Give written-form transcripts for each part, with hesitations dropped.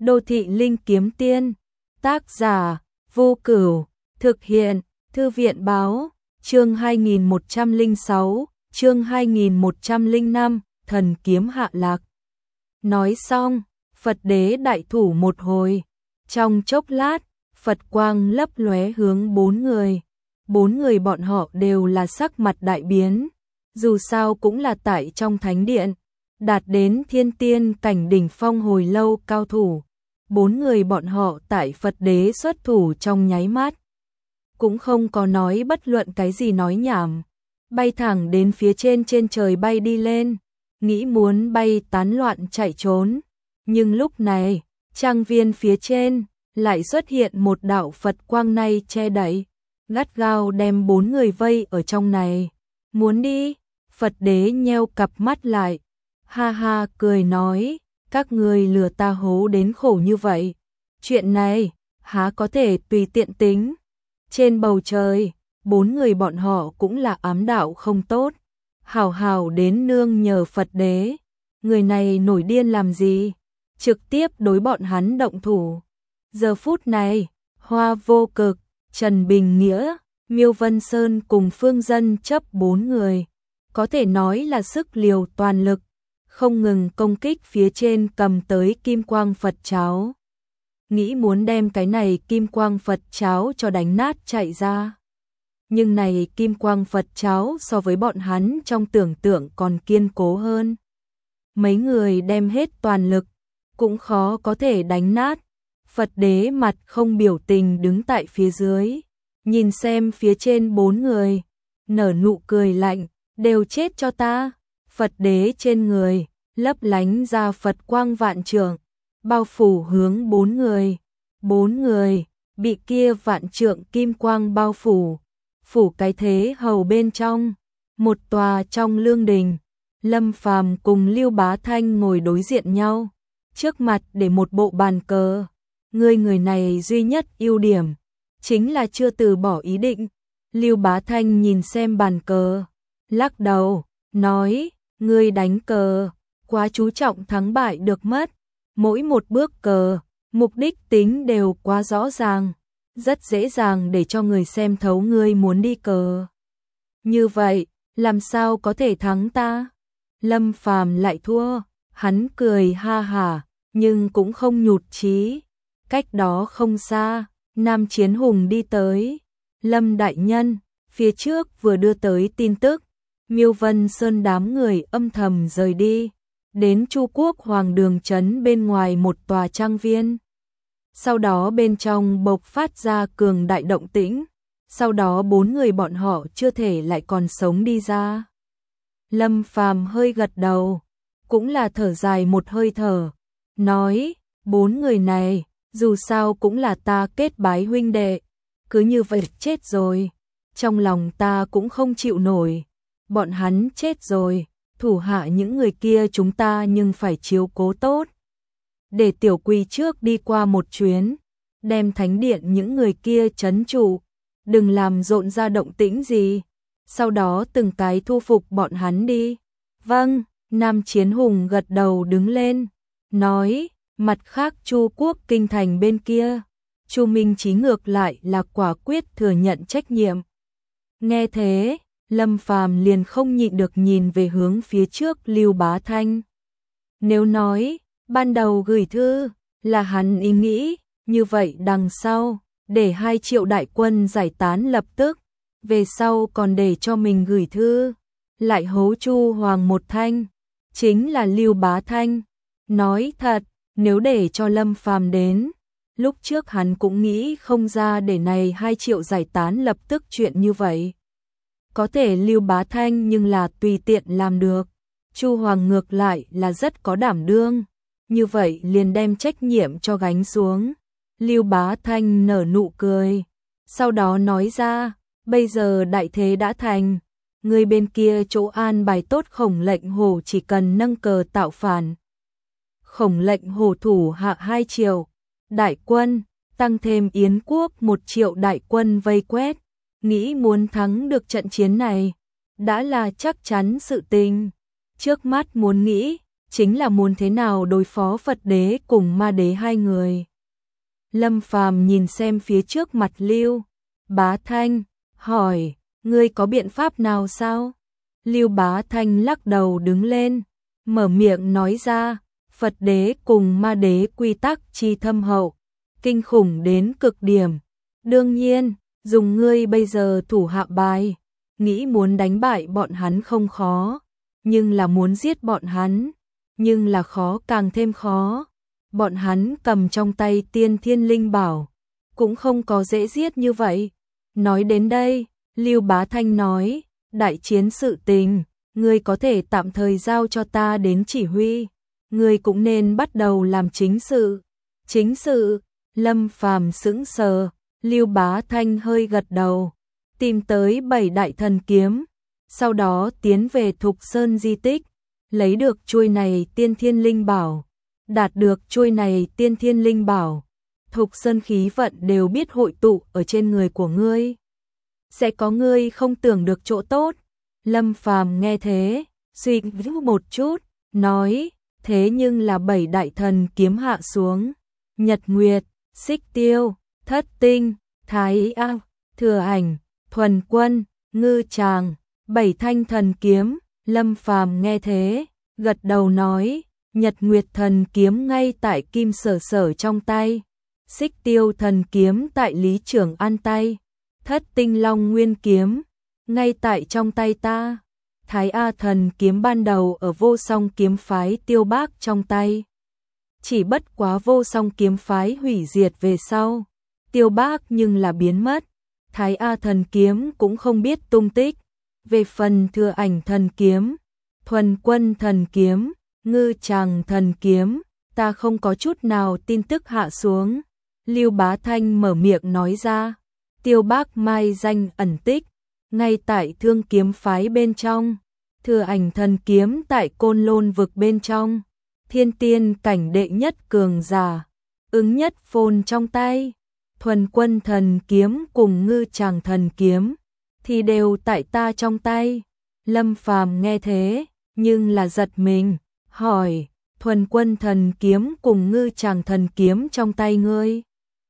Đô thị linh kiếm tiên. Tác giả Vô Cửu. Thực hiện Thư viện báo. Chương 2106, chương 2105, thần kiếm hạ lạc. Nói xong, Phật đế đại thủ một hồi. Trong chốc lát, Phật quang lấp lóe hướng bốn người. Bốn người bọn họ đều là sắc mặt đại biến. Dù sao cũng là tại trong thánh điện, đạt đến thiên tiên cảnh đỉnh phong hồi lâu cao thủ. Bốn người bọn họ tại Phật đế xuất thủ trong nháy mắt. Cũng không có nói bất luận cái gì nói nhảm. Bay thẳng đến phía trên trời bay đi lên. Nghĩ muốn bay tán loạn chạy trốn. Nhưng lúc này, trang viên phía trên lại xuất hiện một đạo Phật quang này che đậy, gắt gao đem bốn người vây ở trong này. Muốn đi? Phật đế nheo cặp mắt lại. Ha ha cười nói, các ngươi lừa ta hố đến khổ như vậy. Chuyện này, há có thể tùy tiện tính. Trên bầu trời, bốn người bọn họ cũng là ám đạo không tốt. Hảo hảo đến nương nhờ Phật đế. Người này nổi điên làm gì? Trực tiếp đối bọn hắn động thủ. Giờ phút này, Hoa Vô Cực, Trần Bình Nghĩa, Miêu Vân Sơn cùng Phương Dân chấp bốn người. Có thể nói là sức liều toàn lực, không ngừng công kích phía trên cầm tới kim quang Phật cháo. Nghĩ muốn đem cái này kim quang Phật cháo cho đánh nát chạy ra. Nhưng này kim quang Phật cháo so với bọn hắn trong tưởng tượng còn kiên cố hơn. Mấy người đem hết toàn lực, cũng khó có thể đánh nát. Phật đế mặt không biểu tình đứng tại phía dưới, nhìn xem phía trên bốn người, nở nụ cười lạnh, đều chết cho ta. Phật đế trên người, lấp lánh ra Phật quang vạn trượng, bao phủ hướng bốn người. Bốn người, bị kia vạn trượng kim quang bao phủ. Phủ cái thế hầu bên trong, một tòa trong lương đình. Lâm Phàm cùng Lưu Bá Thanh ngồi đối diện nhau, trước mặt để một bộ bàn cờ. Người này duy nhất ưu điểm, chính là chưa từ bỏ ý định. Lưu Bá Thanh nhìn xem bàn cờ, lắc đầu, nói, ngươi đánh cờ, quá chú trọng thắng bại được mất. Mỗi một bước cờ, mục đích tính đều quá rõ ràng, rất dễ dàng để cho người xem thấu ngươi muốn đi cờ. Như vậy, làm sao có thể thắng ta? Lâm Phàm lại thua, hắn cười ha hả, nhưng cũng không nhụt chí. Cách đó không xa, Nam Chiến Hùng đi tới. Lâm đại nhân, phía trước vừa đưa tới tin tức, Miêu Vân Sơn đám người âm thầm rời đi, đến Chu Quốc Hoàng Đường trấn bên ngoài một tòa trang viên. Sau đó bên trong bộc phát ra cường đại động tĩnh, sau đó bốn người bọn họ chưa thể lại còn sống đi ra. Lâm Phàm hơi gật đầu, cũng là thở dài một hơi thở, nói, bốn người này, dù sao cũng là ta kết bái huynh đệ, cứ như vậy chết rồi, trong lòng ta cũng không chịu nổi. Bọn hắn chết rồi, thủ hạ những người kia chúng ta nhưng phải chiếu cố tốt. Để Tiểu Quỳ trước đi qua một chuyến, đem thánh điện những người kia trấn trụ, đừng làm rộn ra động tĩnh gì, sau đó từng cái thu phục bọn hắn đi. Vâng, Nam Chiến Hùng gật đầu đứng lên, nói, mặt khác Chu Quốc kinh thành bên kia, Chu Minh Chí ngược lại là quả quyết thừa nhận trách nhiệm. Nghe thế, Lâm Phàm liền không nhịn được nhìn về hướng phía trước Lưu Bá Thanh. Nếu nói, ban đầu gửi thư, là hắn ý nghĩ, như vậy đằng sau, để 2 triệu đại quân giải tán lập tức, về sau còn để cho mình gửi thư, lại hố Chu Hoàng một thanh, chính là Lưu Bá Thanh. Nói thật, nếu để cho Lâm Phàm đến, lúc trước hắn cũng nghĩ không ra để này 2 triệu giải tán lập tức chuyện như vậy. Có thể Lưu Bá Thanh nhưng là tùy tiện làm được. Chu Hoàng ngược lại là rất có đảm đương, như vậy liền đem trách nhiệm cho gánh xuống. Lưu Bá Thanh nở nụ cười, sau đó nói ra, bây giờ đại thế đã thành, người bên kia chỗ an bài tốt Khổng Lệnh Hổ chỉ cần nâng cờ tạo phản. Khổng Lệnh Hổ thủ hạ 2 triệu đại quân, tăng thêm Yến Quốc 1 triệu đại quân vây quét, nghĩ muốn thắng được trận chiến này, đã là chắc chắn sự tình. Trước mắt muốn nghĩ, chính là muốn thế nào đối phó Phật đế cùng ma đế hai người. Lâm Phàm nhìn xem phía trước mặt Lưu Bá Thanh, hỏi, ngươi có biện pháp nào sao? Lưu Bá Thanh lắc đầu đứng lên, mở miệng nói ra, Phật đế cùng ma đế quy tắc chi thâm hậu, kinh khủng đến cực điểm. Đương nhiên, dùng ngươi bây giờ thủ hạ bài, nghĩ muốn đánh bại bọn hắn không khó, nhưng là muốn giết bọn hắn, nhưng là khó càng thêm khó. Bọn hắn cầm trong tay tiên thiên linh bảo, cũng không có dễ giết như vậy. Nói đến đây, Lưu Bá Thanh nói, đại chiến sự tình, ngươi có thể tạm thời giao cho ta đến chỉ huy, ngươi cũng nên bắt đầu làm chính sự. Chính sự? Lâm Phàm sững sờ, Lưu Bá Thanh hơi gật đầu, tìm tới 7 đại thần kiếm, sau đó tiến về Thục Sơn di tích, lấy được chuôi này tiên thiên linh bảo. Đạt được chuôi này tiên thiên linh bảo, Thục Sơn khí vận đều biết hội tụ ở trên người của ngươi. Sẽ có ngươi không tưởng được chỗ tốt. Lâm Phàm nghe thế, suy nghĩ một chút, nói, thế nhưng là 7 đại thần kiếm hạ xuống. Nhật Nguyệt, Xích Tiêu, Thất Tinh, Thái A, Thừa Ảnh, Thuần Quân, Ngư Tràng, 7 thanh thần kiếm. Lâm Phàm nghe thế, gật đầu nói, Nhật Nguyệt thần kiếm ngay tại Kim Sở Sở trong tay, Xích Tiêu thần kiếm tại Lý Trưởng An tay, Thất Tinh Long Nguyên kiếm ngay tại trong tay ta, Thái A thần kiếm ban đầu ở Vô Song kiếm phái Tiêu Bác trong tay. Chỉ bất quá Vô Song kiếm phái hủy diệt về sau, Tiêu Bác nhưng là biến mất, Thái A thần kiếm cũng không biết tung tích. Về phần Thừa Ảnh thần kiếm, Thuần Quân thần kiếm, Ngư Tràng thần kiếm, ta không có chút nào tin tức hạ xuống. Lưu Bá Thanh mở miệng nói ra, Tiêu Bác mai danh ẩn tích, ngay tại Thương kiếm phái bên trong, Thừa Ảnh thần kiếm tại Côn Lôn vực bên trong, thiên tiên cảnh đệ nhất cường giả, Ứng Nhất Phồn trong tay, Thuần Quân thần kiếm cùng Ngư Tràng thần kiếm, thì đều tại ta trong tay. Lâm Phàm nghe thế, nhưng là giật mình, hỏi, Thuần Quân thần kiếm cùng Ngư Tràng thần kiếm trong tay ngươi?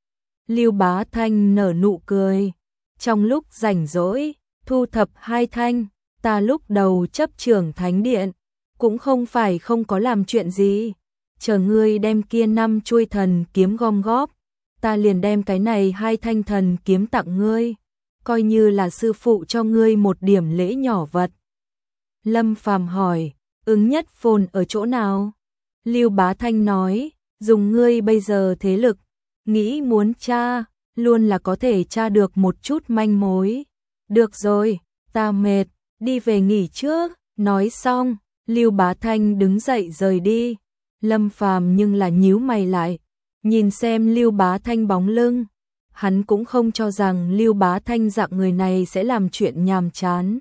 Lưu Bá Thanh nở nụ cười, trong lúc rảnh rỗi, thu thập 2 thanh, ta lúc đầu chấp trưởng thánh điện, cũng không phải không có làm chuyện gì, chờ ngươi đem kia 5 chuôi thần kiếm gom góp, ta liền đem cái này 2 thanh thần kiếm tặng ngươi, coi như là sư phụ cho ngươi một điểm lễ nhỏ vật. Lâm Phàm hỏi, Ứng Nhất Phồn ở chỗ nào? Lưu Bá Thanh nói, dùng ngươi bây giờ thế lực, nghĩ muốn tra, luôn là có thể tra được một chút manh mối. Được rồi, ta mệt, đi về nghỉ trước. Nói xong, Lưu Bá Thanh đứng dậy rời đi. Lâm Phàm nhưng là nhíu mày lại, nhìn xem Lưu Bá Thanh bóng lưng. Hắn cũng không cho rằng Lưu Bá Thanh dạng người này sẽ làm chuyện nhàm chán.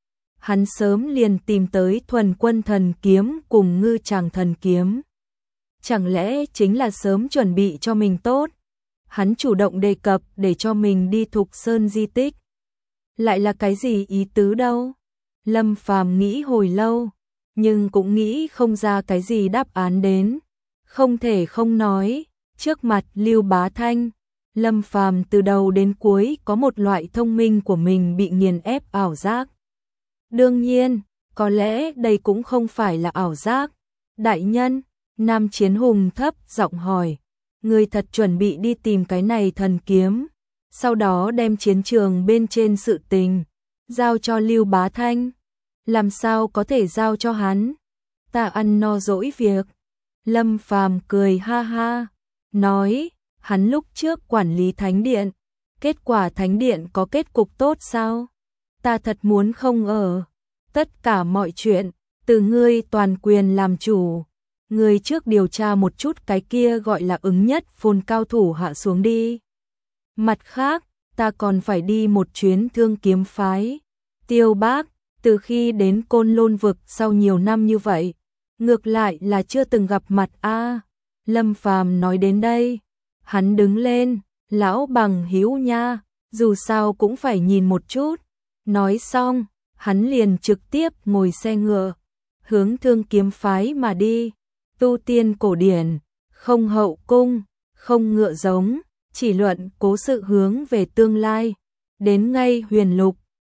Hắn sớm liền tìm tới Thuần Quân thần kiếm cùng Ngư Tràng thần kiếm. Chẳng lẽ chính là sớm chuẩn bị cho mình tốt? Hắn chủ động đề cập để cho mình đi Thục Sơn di tích. Lại là cái gì ý tứ đâu? Lâm Phàm nghĩ hồi lâu, nhưng cũng nghĩ không ra cái gì đáp án đến. Không thể không nói, trước mặt Lưu Bá Thanh, Lâm Phàm từ đầu đến cuối có một loại thông minh của mình bị nghiền ép ảo giác. Đương nhiên, có lẽ đây cũng không phải là ảo giác. Đại nhân, Nam Chiến Hùng thấp giọng hỏi, người thật chuẩn bị đi tìm cái này thần kiếm, sau đó đem chiến trường bên trên sự tình giao cho Lưu Bá Thanh? Làm sao có thể giao cho hắn? Ta ăn no dỗi việc. Lâm Phàm cười ha ha, nói, hắn lúc trước quản lý thánh điện, kết quả thánh điện có kết cục tốt sao? Ta thật muốn không ở. Tất cả mọi chuyện, từ ngươi toàn quyền làm chủ. Ngươi trước điều tra một chút cái kia gọi là Ứng Nhất Phồn cao thủ hạ xuống đi. Mặt khác, ta còn phải đi một chuyến Thương kiếm phái. Tiêu Bác, từ khi đến Côn Lôn vực sau nhiều năm như vậy, ngược lại là chưa từng gặp mặt a. Lâm Phàm nói đến đây, hắn đứng lên, lão bằng hữu nha, dù sao cũng phải nhìn một chút. Nói xong, hắn liền trực tiếp ngồi xe ngựa, hướng Thương Kiếm phái mà đi. Tu tiên cổ điển, không hậu cung, không ngựa giống, chỉ luận cố sự hướng về tương lai. Đến ngay Huyền Lục,